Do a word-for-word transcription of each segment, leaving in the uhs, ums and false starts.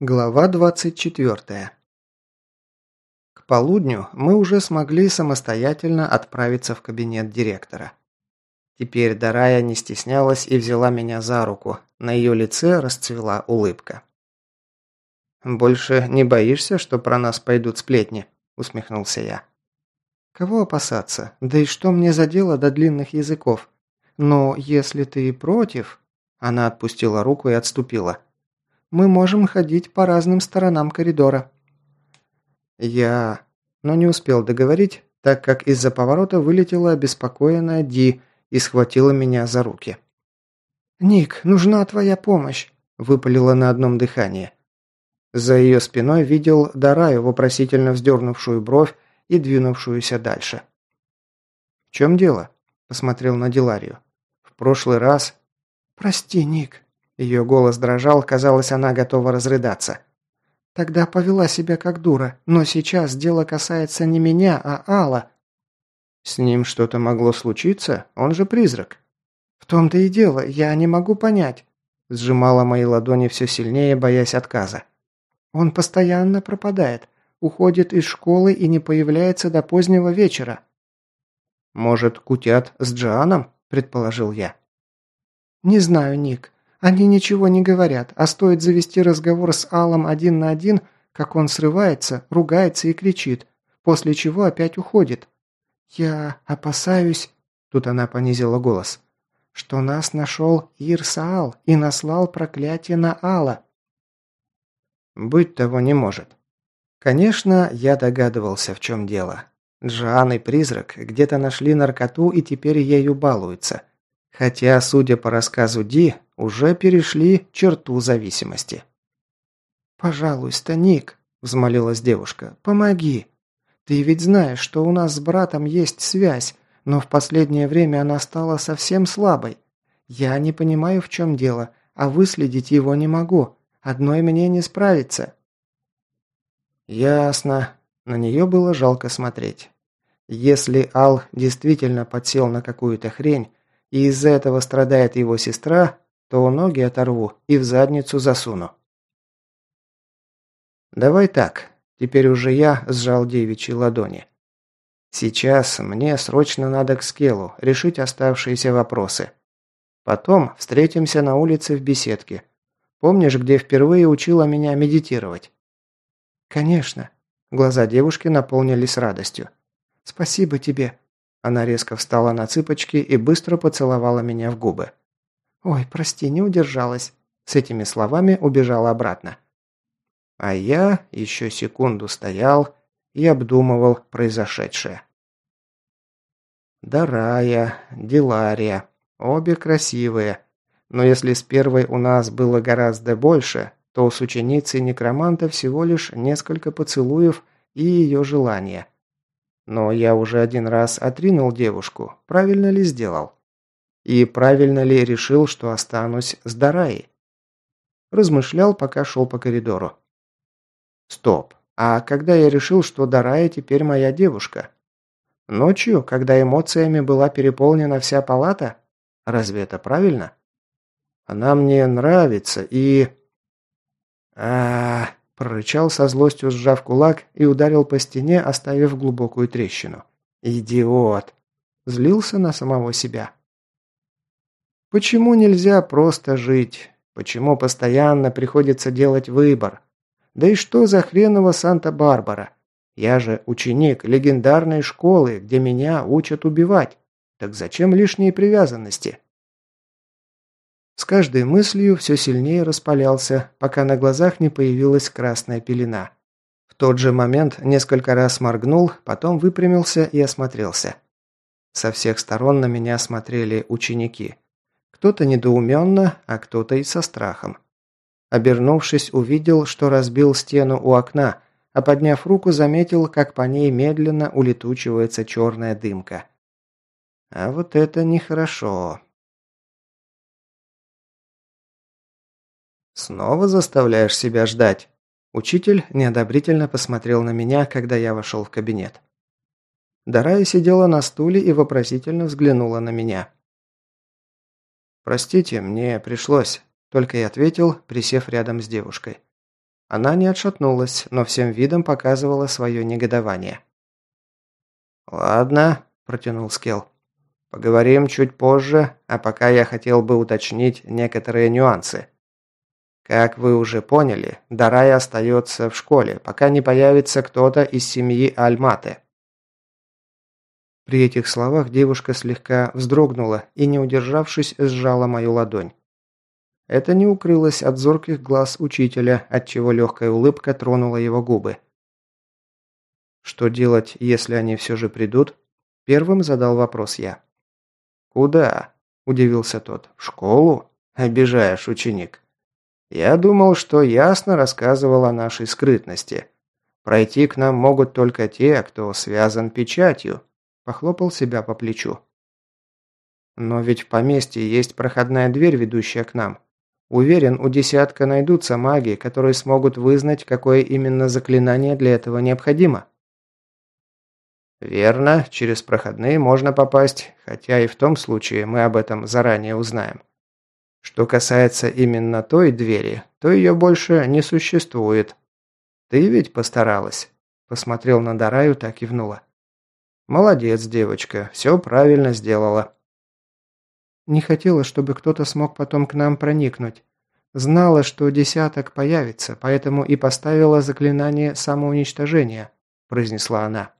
Глава двадцать четвертая. К полудню мы уже смогли самостоятельно отправиться в кабинет директора. Теперь Дарая не стеснялась и взяла меня за руку. На ее лице расцвела улыбка. «Больше не боишься, что про нас пойдут сплетни?» – усмехнулся я. «Кого опасаться? Да и что мне за дело до длинных языков? Но если ты против...» Она отпустила руку и отступила. «Мы можем ходить по разным сторонам коридора». Я... Но не успел договорить, так как из-за поворота вылетела обеспокоенная Ди и схватила меня за руки. «Ник, нужна твоя помощь», – выпалила на одном дыхании. За ее спиной видел Дараю, вопросительно вздернувшую бровь и двинувшуюся дальше. «В чем дело?» – посмотрел на Диларию. «В прошлый раз...» «Прости, Ник». Ее голос дрожал, казалось, она готова разрыдаться. «Тогда повела себя как дура, но сейчас дело касается не меня, а Алла». «С ним что-то могло случиться? Он же призрак». «В том-то и дело, я не могу понять», – сжимала мои ладони все сильнее, боясь отказа. «Он постоянно пропадает, уходит из школы и не появляется до позднего вечера». «Может, кутят с Джоаном?» – предположил я. «Не знаю, Ник. Они ничего не говорят, а стоит завести разговор с Аллом один на один, как он срывается, ругается и кричит, после чего опять уходит. Я опасаюсь...» Тут она понизила голос. «Что нас нашел Ирсаал и наслал проклятие на Алла». «Быть того не может». Конечно, я догадывался, в чем дело. Джоан и призрак где-то нашли наркоту и теперь ею балуются. Хотя, судя по рассказу Ди, уже перешли черту зависимости. «Пожалуйста, Ник», – взмолилась девушка, – «помоги. Ты ведь знаешь, что у нас с братом есть связь, но в последнее время она стала совсем слабой. Я не понимаю, в чем дело, а выследить его не могу. Одной мне не справиться». «Ясно». На нее было жалко смотреть. Если Ал действительно подсел на какую-то хрень, и из-за этого страдает его сестра, то ноги оторву и в задницу засуну. «Давай так». Теперь уже я сжал девичьи ладони. «Сейчас мне срочно надо к Скелу, решить оставшиеся вопросы. Потом встретимся на улице в беседке. Помнишь, где впервые учила меня медитировать?» «Конечно». Глаза девушки наполнились радостью. «Спасибо тебе». Она резко встала на цыпочки и быстро поцеловала меня в губы. «Ой, прости, не удержалась». С этими словами убежала обратно. А я еще секунду стоял и обдумывал произошедшее. Дарая, Дилария. Обе красивые. Но если с первой у нас было гораздо больше, то с ученицей некроманта всего лишь несколько поцелуев и ее желания. Но я уже один раз отринул девушку, правильно ли сделал? И правильно ли решил, что останусь с Дараей? Размышлял, пока шел по коридору. Стоп, а когда я решил, что Дарая теперь моя девушка? Ночью, когда эмоциями была переполнена вся палата? Разве это правильно? Она мне нравится и... а, -а, -а прорычал со злостью, сжав кулак, и ударил по стене, оставив глубокую трещину. «Идиот!» Злился на самого себя. Почему нельзя просто жить? Почему постоянно приходится делать выбор? Да и что за хреново Санта-Барбара? Я же ученик легендарной школы, где меня учат убивать. Так зачем лишние привязанности? С каждой мыслью все сильнее распалялся, пока на глазах не появилась красная пелена. В тот же момент несколько раз моргнул, потом выпрямился и осмотрелся. Со всех сторон на меня смотрели ученики. Кто-то недоуменно, а кто-то и со страхом. Обернувшись, увидел, что разбил стену у окна, а подняв руку, заметил, как по ней медленно улетучивается черная дымка. А вот это нехорошо. «Снова заставляешь себя ждать?» Учитель неодобрительно посмотрел на меня, когда я вошел в кабинет. Дарая сидела на стуле и вопросительно взглянула на меня. «Простите, мне пришлось», – только и ответил, присев рядом с девушкой. Она не отшатнулась, но всем видом показывала свое негодование. «Ладно», – протянул Скелл. «Поговорим чуть позже, а пока я хотел бы уточнить некоторые нюансы. Как вы уже поняли, Дарай остается в школе, пока не появится кто-то из семьи Альматы». При этих словах девушка слегка вздрогнула и, не удержавшись, сжала мою ладонь. Это не укрылось от зорких глаз учителя, отчего легкая улыбка тронула его губы. «Что делать, если они все же придут?» Первым задал вопрос я. «Куда?» – удивился тот. «В школу? Обижаешь, ученик. Я думал, что ясно рассказывал о нашей скрытности. Пройти к нам могут только те, кто связан печатью», – похлопал себя по плечу. «Но ведь в поместье есть проходная дверь, ведущая к нам. Уверен, у десятка найдутся маги, которые смогут вызнать, какое именно заклинание для этого необходимо». «Верно, через проходные можно попасть, хотя и в том случае мы об этом заранее узнаем. Что касается именно той двери, то ее больше не существует. Ты ведь постаралась?» Посмотрел на Дараю, так и кивнула. «Молодец, девочка, все правильно сделала». «Не хотела, чтобы кто-то смог потом к нам проникнуть. Знала, что десяток появится, поэтому и поставила заклинание самоуничтожения», – произнесла она.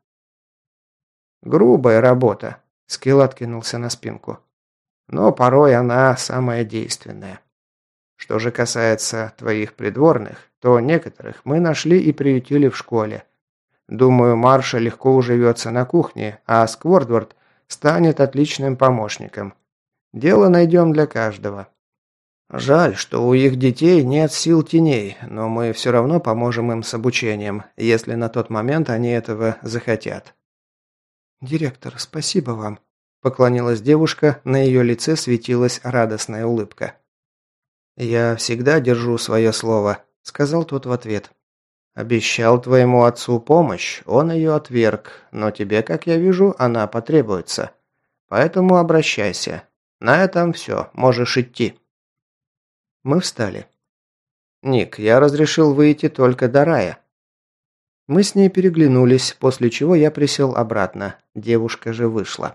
«Грубая работа», – Скилл откинулся на спинку. «Но порой она самая действенная. Что же касается твоих придворных, то некоторых мы нашли и приютили в школе. Думаю, Марша легко уживется на кухне, а Сквордвард станет отличным помощником. Дело найдем для каждого. Жаль, что у их детей нет сил теней, но мы все равно поможем им с обучением, если на тот момент они этого захотят». «Директор, спасибо вам», – поклонилась девушка, на ее лице светилась радостная улыбка. «Я всегда держу свое слово», – сказал тот в ответ. «Обещал твоему отцу помощь, он ее отверг, но тебе, как я вижу, она потребуется. Поэтому обращайся. На этом все, можешь идти». Мы встали. «Ник, я разрешил выйти только до рая». Мы с ней переглянулись, после чего я присел обратно. Девушка же вышла.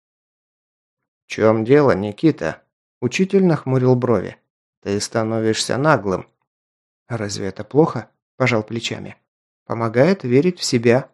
«В чем дело, Никита?» Учитель нахмурил брови. «Ты становишься наглым». «Разве это плохо?» – пожал плечами. «Помогает верить в себя».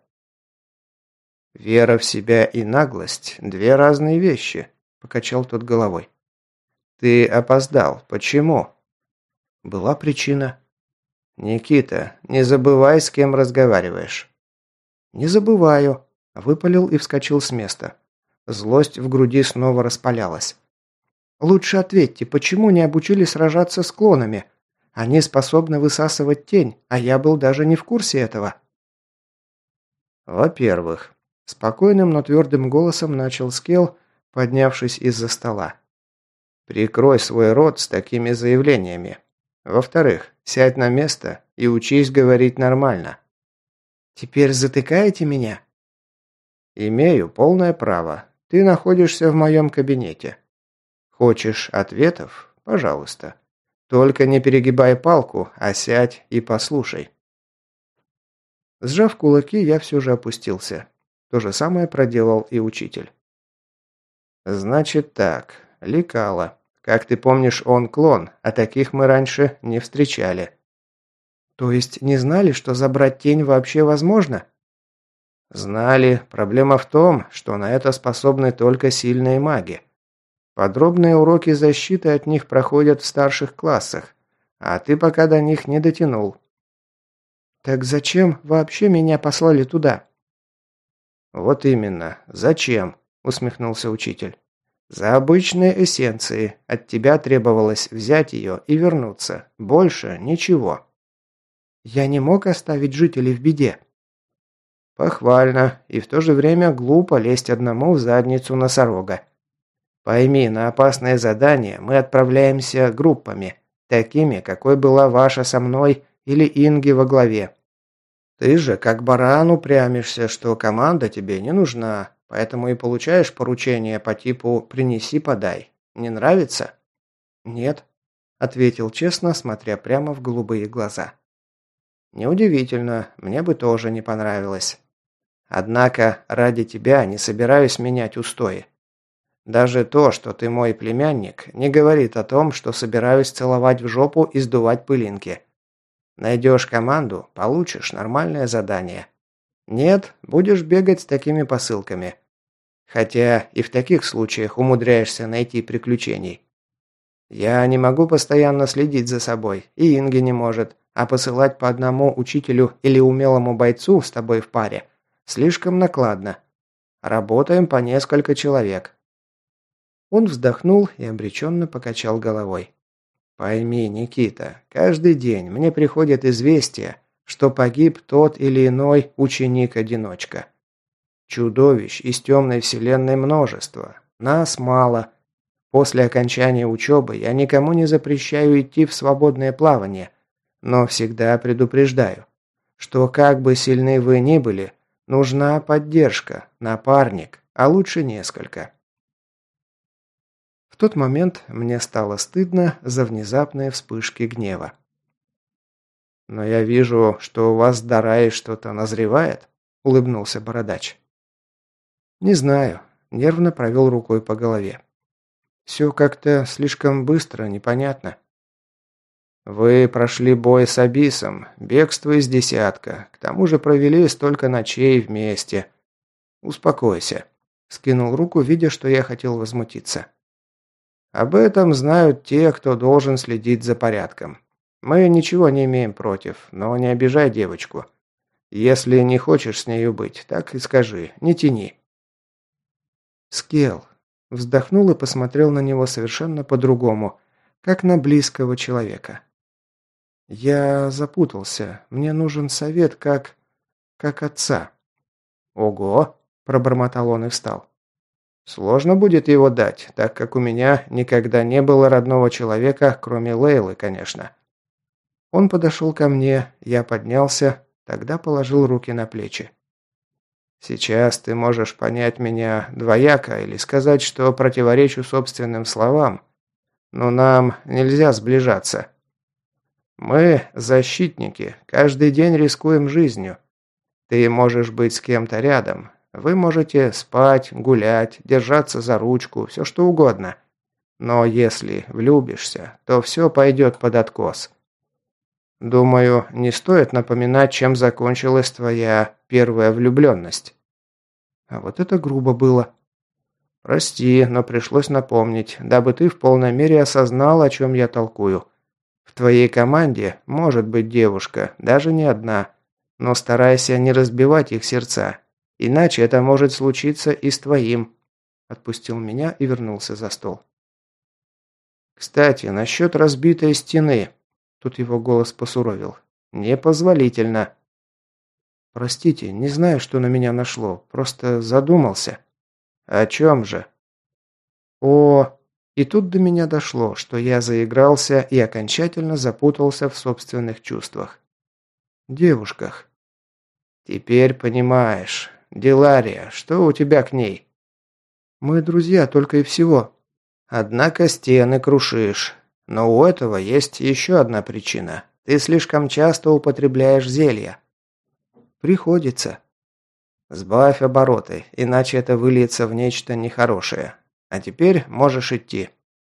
«Вера в себя и наглость – две разные вещи», – покачал тот головой. «Ты опоздал. Почему?» «Была причина». «Никита, не забывай, с кем разговариваешь». «Не забываю», – выпалил и вскочил с места. Злость в груди снова распалялась. «Лучше ответьте, почему не обучили сражаться с клонами? Они способны высасывать тень, а я был даже не в курсе этого». «Во-первых», – спокойным, но твердым голосом начал Скелл, поднявшись из-за стола. «Прикрой свой рот с такими заявлениями. Во-вторых, сядь на место и учись говорить нормально». «Теперь затыкаете меня?» «Имею полное право. Ты находишься в моем кабинете. Хочешь ответов? Пожалуйста. Только не перегибай палку, а сядь и послушай». Сжав кулаки, я все же опустился. То же самое проделал и учитель. «Значит так, Лекала. Как ты помнишь, он клон, а таких мы раньше не встречали». «То есть не знали, что забрать тень вообще возможно?» «Знали. Проблема в том, что на это способны только сильные маги. Подробные уроки защиты от них проходят в старших классах, а ты пока до них не дотянул». «Так зачем вообще меня послали туда?» «Вот именно. Зачем?» – усмехнулся учитель. «За обычные эссенции. От тебя требовалось взять ее и вернуться. Больше ничего». «Я не мог оставить жителей в беде». «Похвально. И в то же время глупо лезть одному в задницу носорога. Пойми, на опасное задание мы отправляемся группами, такими, какой была ваша со мной или Инги во главе. Ты же как баран упрямишься, что команда тебе не нужна, поэтому и получаешь поручение по типу «принеси-подай». Не нравится?» «Нет», – ответил честно, смотря прямо в голубые глаза. Неудивительно, мне бы тоже не понравилось. Однако ради тебя не собираюсь менять устои. Даже то, что ты мой племянник, не говорит о том, что собираюсь целовать в жопу и сдувать пылинки. Найдешь команду, получишь нормальное задание. Нет, будешь бегать с такими посылками. Хотя и в таких случаях умудряешься найти приключений. Я не могу постоянно следить за собой, и Инги не может, а посылать по одному учителю или умелому бойцу с тобой в паре слишком накладно. Работаем по несколько человек. Он вздохнул и обреченно покачал головой. Пойми, Никита, каждый день мне приходит известие, что погиб тот или иной ученик-одиночка. Чудовищ из темной вселенной множество. Нас мало. После окончания учебы я никому не запрещаю идти в свободное плавание, но всегда предупреждаю, что как бы сильны вы ни были, нужна поддержка, напарник, а лучше несколько. В тот момент мне стало стыдно за внезапные вспышки гнева. «Но я вижу, что у вас с Дараей что-то назревает», — улыбнулся Бородач. «Не знаю», — нервно провел рукой по голове. «Все как-то слишком быстро, непонятно». «Вы прошли бой с Абисом, бегство из десятка, к тому же провели столько ночей вместе. Успокойся», — скинул руку, видя, что я хотел возмутиться. «Об этом знают те, кто должен следить за порядком. Мы ничего не имеем против, но не обижай девочку. Если не хочешь с нею быть, так и скажи, не тяни». «Скелл», — вздохнул и посмотрел на него совершенно по-другому, как на близкого человека. «Я запутался. Мне нужен совет как... как отца». «Ого!» – пробормотал он и встал. «Сложно будет его дать, так как у меня никогда не было родного человека, кроме Лейлы, конечно». Он подошел ко мне, я поднялся, тогда положил руки на плечи. «Сейчас ты можешь понять меня двояко или сказать, что противоречу собственным словам, но нам нельзя сближаться. Мы защитники, каждый день рискуем жизнью. Ты можешь быть с кем-то рядом, вы можете спать, гулять, держаться за ручку, все что угодно. Но если влюбишься, то все пойдет под откос. Думаю, не стоит напоминать, чем закончилась твоя первая влюбленность». А вот это грубо было. «Прости, но пришлось напомнить, дабы ты в полной мере осознал, о чем я толкую. В твоей команде может быть девушка, даже не одна, но старайся не разбивать их сердца, иначе это может случиться и с твоим». Отпустил меня и вернулся за стол. «Кстати, насчет разбитой стены», тут его голос посуровил, «непозволительно». «Простите, не знаю, что на меня нашло, просто задумался». «О чем же?» «О...» И тут до меня дошло, что я заигрался и окончательно запутался в собственных чувствах. Девушках. «Теперь понимаешь. Дилария, что у тебя к ней?» «Мы друзья, только и всего». «Однако стены крушишь. Но у этого есть еще одна причина. Ты слишком часто употребляешь зелья». «Приходится». «Сбавь обороты, иначе это выльется в нечто нехорошее. А теперь можешь идти».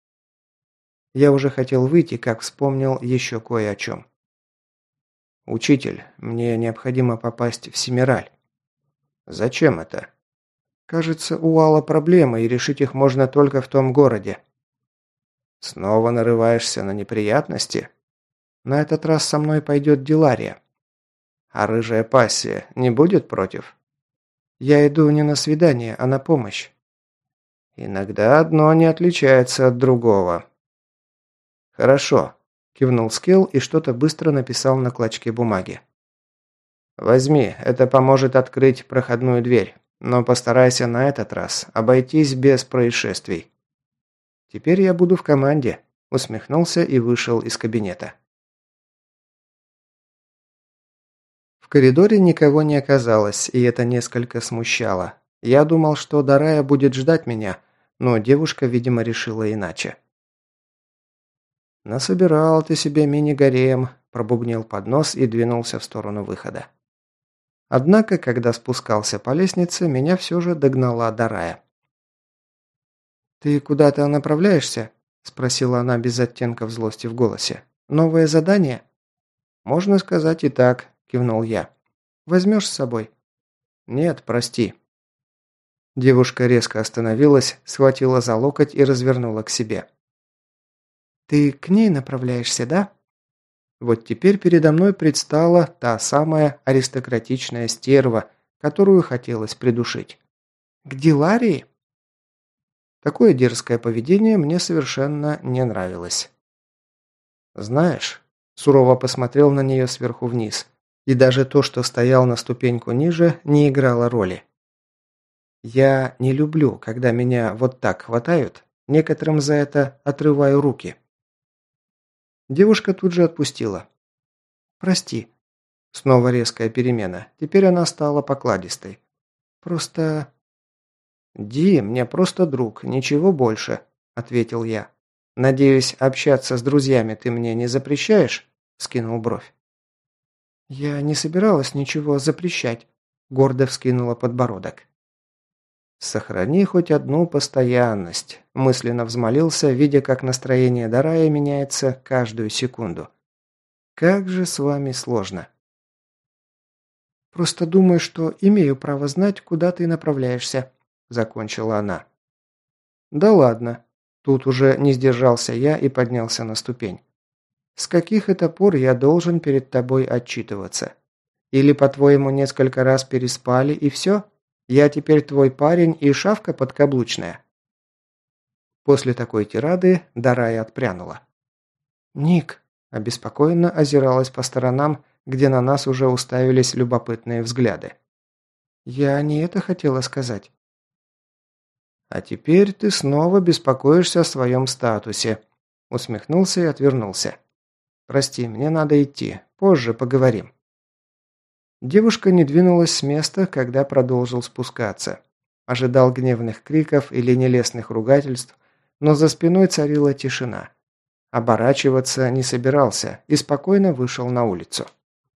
Я уже хотел выйти, как вспомнил еще кое о чем. «Учитель, мне необходимо попасть в Семираль». «Зачем это?» «Кажется, у Алла проблемы, и решить их можно только в том городе». «Снова нарываешься на неприятности?» «На этот раз со мной пойдет Дилария». «А рыжая пассия не будет против?» «Я иду не на свидание, а на помощь». «Иногда одно не отличается от другого». «Хорошо», – кивнул Скелл и что-то быстро написал на клочке бумаги. «Возьми, это поможет открыть проходную дверь, но постарайся на этот раз обойтись без происшествий». «Теперь я буду в команде», – усмехнулся и вышел из кабинета. В коридоре никого не оказалось, и это несколько смущало. Я думал, что Дарая будет ждать меня, но девушка, видимо, решила иначе. «Насобирал ты себе мини-гарем», пробубнил под нос и двинулся в сторону выхода. Однако, когда спускался по лестнице, меня все же догнала Дарая. «Ты куда-то направляешься?» – спросила она без оттенков злости в голосе. «Новое задание?» «Можно сказать и так», – кивнул я. «Возьмешь с собой?» «Нет, прости». Девушка резко остановилась, схватила за локоть и развернула к себе. «Ты к ней направляешься, да?» Вот теперь передо мной предстала та самая аристократичная стерва, которую хотелось придушить. «К Диларии?» Такое дерзкое поведение мне совершенно не нравилось. «Знаешь», – сурово посмотрел на нее сверху вниз, и даже то, что стоял на ступеньку ниже, не играло роли. «Я не люблю, когда меня вот так хватают, некоторым за это отрываю руки». Девушка тут же отпустила. «Прости». Снова резкая перемена. Теперь она стала покладистой. «Просто...» «Ди, мне просто друг, ничего больше», – ответил я. «Надеюсь, общаться с друзьями ты мне не запрещаешь?» – скинул бровь. «Я не собиралась ничего запрещать», – гордо вскинула подбородок. «Сохрани хоть одну постоянность», – мысленно взмолился, видя, как настроение Дарая меняется каждую секунду. «Как же с вами сложно». «Просто думаю, что имею право знать, куда ты направляешься», – закончила она. «Да ладно». Тут уже не сдержался я и поднялся на ступень. «С каких это пор я должен перед тобой отчитываться? Или, по-твоему, несколько раз переспали и все? Я теперь твой парень и шавка подкаблучная?» После такой тирады Дарая отпрянула. «Ник», – обеспокоенно озиралась по сторонам, где на нас уже уставились любопытные взгляды. «Я не это хотела сказать». «А теперь ты снова беспокоишься о своем статусе», – усмехнулся и отвернулся. «Прости, мне надо идти. Позже поговорим». Девушка не двинулась с места, когда продолжил спускаться. Ожидал гневных криков или нелестных ругательств, но за спиной царила тишина. Оборачиваться не собирался и спокойно вышел на улицу.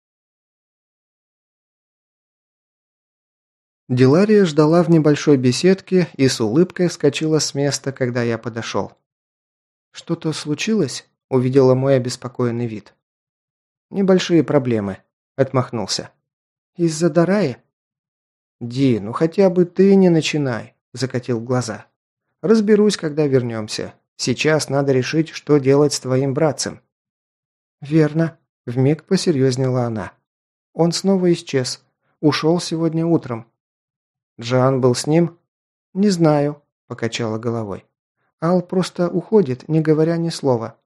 Дилария ждала в небольшой беседке и с улыбкой вскочила с места, когда я подошел. «Что-то случилось?» – увидела мой обеспокоенный вид. «Небольшие проблемы», – отмахнулся. «Из-за Дараи?» «Ди, ну хотя бы ты не начинай», – закатил глаза. «Разберусь, когда вернемся. Сейчас надо решить, что делать с твоим братцем». «Верно», – вмиг посерьезнела она. «Он снова исчез. Ушел сегодня утром». «Джан был с ним?» «Не знаю», – покачала головой. «Ал просто уходит, не говоря ни слова».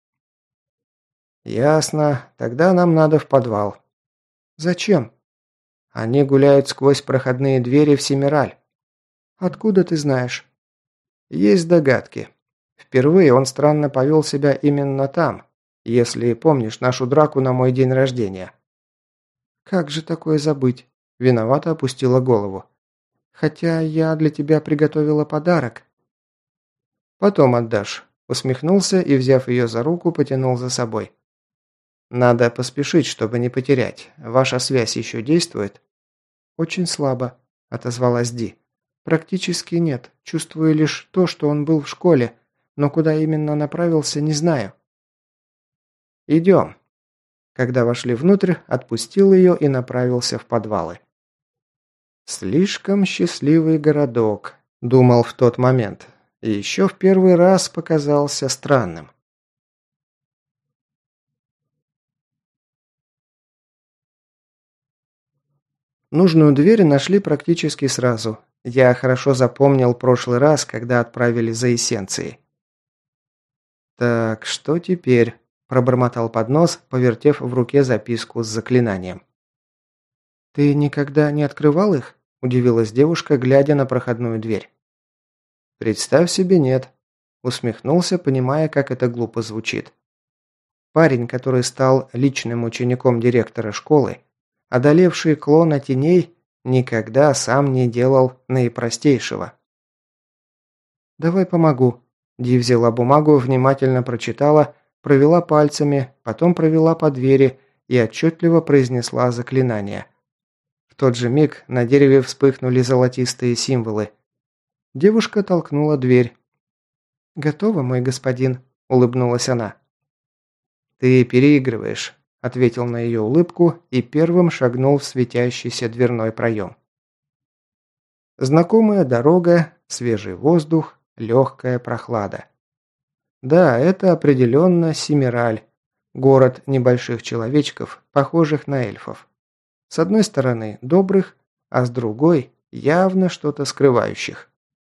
«Ясно. Тогда нам надо в подвал». «Зачем?» «Они гуляют сквозь проходные двери в Семираль». «Откуда ты знаешь?» «Есть догадки. Впервые он странно повел себя именно там, если помнишь нашу драку на мой день рождения». «Как же такое забыть?» – виновато опустила голову. «Хотя я для тебя приготовила подарок». «Потом отдашь», – усмехнулся и, взяв ее за руку, потянул за собой. «Надо поспешить, чтобы не потерять. Ваша связь еще действует?» «Очень слабо», – отозвалась Ди. «Практически нет. Чувствую лишь то, что он был в школе, но куда именно направился, не знаю». «Идем». Когда вошли внутрь, отпустил ее и направился в подвалы. «Слишком счастливый городок», – думал в тот момент. И еще в первый раз показался странным. Нужную дверь нашли практически сразу. Я хорошо запомнил прошлый раз, когда отправили за эссенцией. «Так, что теперь?» – пробормотал под нос, повертев в руке записку с заклинанием. «Ты никогда не открывал их?» – удивилась девушка, глядя на проходную дверь. «Представь себе, нет», – усмехнулся, понимая, как это глупо звучит. Парень, который стал личным учеником директора школы, одолевший клона теней, никогда сам не делал наипростейшего. «Давай помогу». Ди взяла бумагу, внимательно прочитала, провела пальцами, потом провела по двери и отчетливо произнесла заклинание. В тот же миг на дереве вспыхнули золотистые символы. Девушка толкнула дверь. «Готово, мой господин», – улыбнулась она. «Ты переигрываешь», – ответил на ее улыбку и первым шагнул в светящийся дверной проем. Знакомая дорога, свежий воздух, легкая прохлада. Да, это определенно Семираль, город небольших человечков, похожих на эльфов. С одной стороны добрых, а с другой явно что-то скрывающих.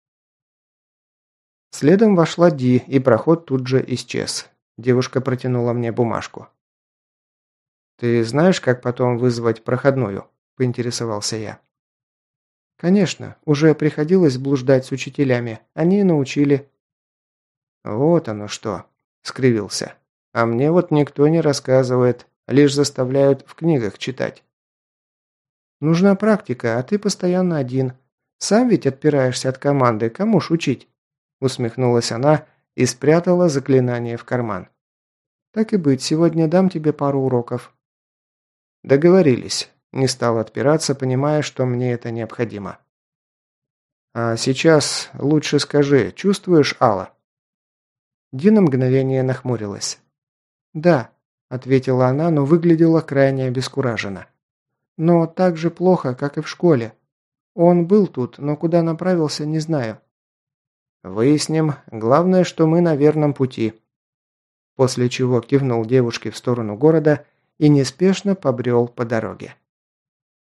Следом вошла Ди, и проход тут же исчез. Девушка протянула мне бумажку. «Ты знаешь, как потом вызвать проходную?» – поинтересовался я. «Конечно, уже приходилось блуждать с учителями. Они и научили». «Вот оно что», – скривился. «А мне вот никто не рассказывает, лишь заставляют в книгах читать». «Нужна практика, а ты постоянно один. Сам ведь отпираешься от команды, кому ж учить?» Усмехнулась она и спрятала заклинание в карман. «Так и быть, сегодня дам тебе пару уроков». «Договорились». Не стал отпираться, понимая, что мне это необходимо. «А сейчас лучше скажи, чувствуешь Алла?» Дина мгновение нахмурилась. «Да», – ответила она, но выглядела крайне обескуражена. «Но так же плохо, как и в школе. Он был тут, но куда направился, не знаю». «Выясним. Главное, что мы на верном пути». После чего кивнул девушке в сторону города и неспешно побрел по дороге.